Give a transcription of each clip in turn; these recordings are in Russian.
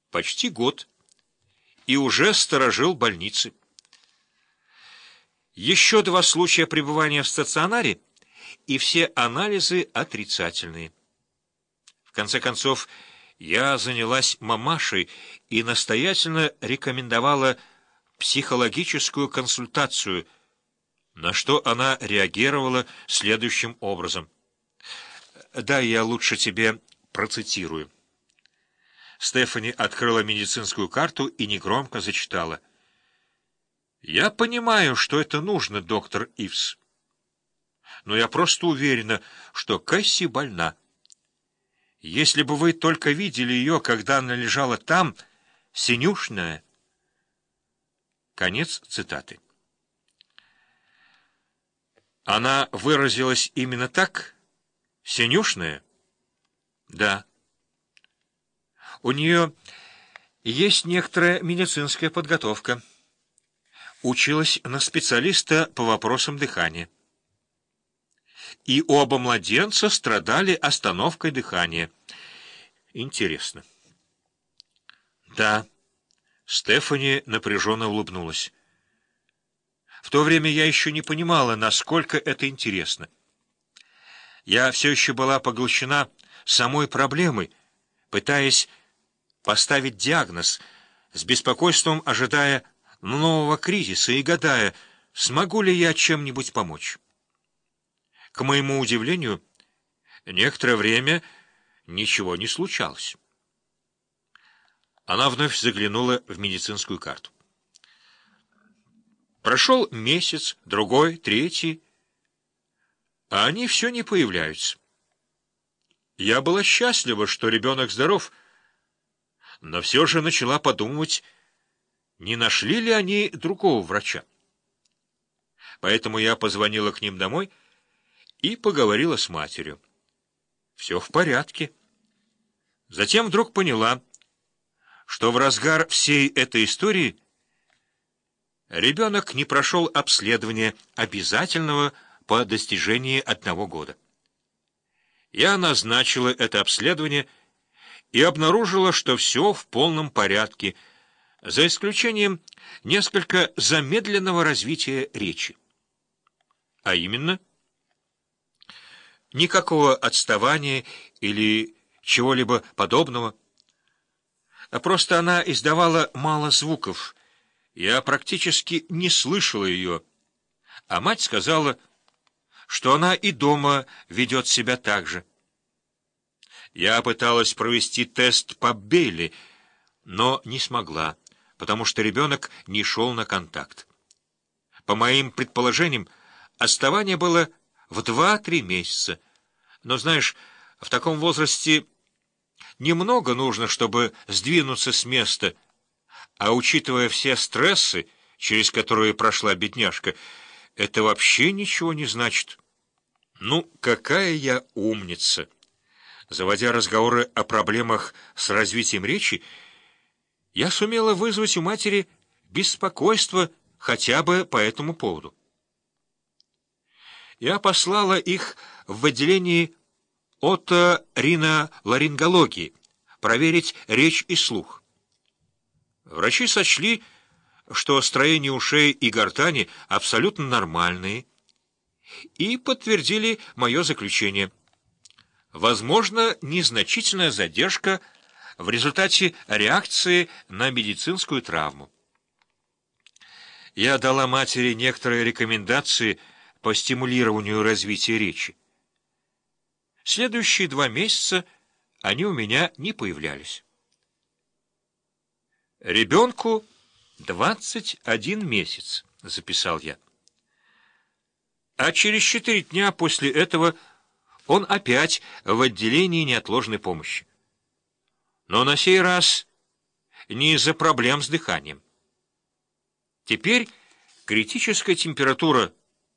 Почти год. И уже сторожил больницы. Еще 2 случая пребывания в стационаре, и все анализы отрицательные. В конце концов, я занялась мамашей и настоятельно рекомендовала психологическую консультацию, на что она реагировала следующим образом. Да, я лучше тебе процитирую. Стефани открыла медицинскую карту и негромко зачитала. «Я понимаю, что это нужно, доктор Ивс. Но я просто уверена, что Кэсси больна. Если бы вы только видели ее, когда она лежала там, синюшная». Конец цитаты. Она выразилась именно так? Синюшная? Да. У нее есть некоторая медицинская подготовка. Училась на специалиста по вопросам дыхания. И оба младенца страдали остановкой дыхания. Интересно. Да. Стефани напряженно улыбнулась. В то время я еще не понимала, насколько это интересно. Я все еще была поглощена самой проблемой, пытаясь поставить диагноз, с беспокойством ожидая нового кризиса и гадая, смогу ли я чем-нибудь помочь. К моему удивлению, некоторое время ничего не случалось. Она вновь заглянула в медицинскую карту. Прошел месяц, другой, третий, а они все не появляются. Я была счастлива, что ребенок здоров, но все же начала подумать, не нашли ли они другого врача. Поэтому я позвонила к ним домой и поговорила с матерью. Все в порядке. Затем вдруг поняла, что в разгар всей этой истории ребенок не прошел обследование обязательного по достижении 1 года. Я назначила это обследование и обнаружила, что все в полном порядке, за исключением несколько замедленного развития речи. А именно, никакого отставания или чего-либо подобного, а просто она издавала мало звуков. Я практически не слышала ее, а мать сказала, что она и дома ведет себя так же. Я пыталась провести тест по Бейли, но не смогла, потому что ребенок не шел на контакт. По моим предположениям, отставание было в 2-3 месяца. Но, знаешь, в таком возрасте немного нужно, чтобы сдвинуться с места, а учитывая все стрессы, через которые прошла бедняжка, это вообще ничего не значит. Ну, какая я умница! Заводя разговоры о проблемах с развитием речи, я сумела вызвать у матери беспокойство хотя бы по этому поводу. Я послала их в отделение оториноларингологии проверить речь и слух. Врачи сочли, что строение ушей и гортани абсолютно нормальные, и подтвердили мое заключение. Возможно, незначительная задержка в результате реакции на медицинскую травму. Я дала матери некоторые рекомендации по стимулированию развития речи. Следующие 2 месяца они у меня не появлялись. «Ребенку 21 месяц», — записал я. А через 4 дня после этого он опять в отделении неотложной помощи. Но на сей раз не из-за проблем с дыханием. Теперь критическая температура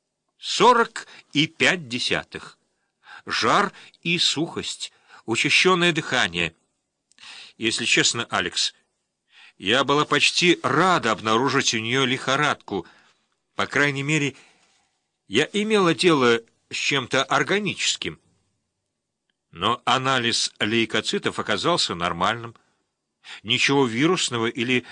40,5, жар и сухость, учащенное дыхание. Если честно, Алекс, я была почти рада обнаружить у нее лихорадку. По крайней мере, я имела дело с чем-то органическим. Но анализ лейкоцитов оказался нормальным. Ничего вирусного или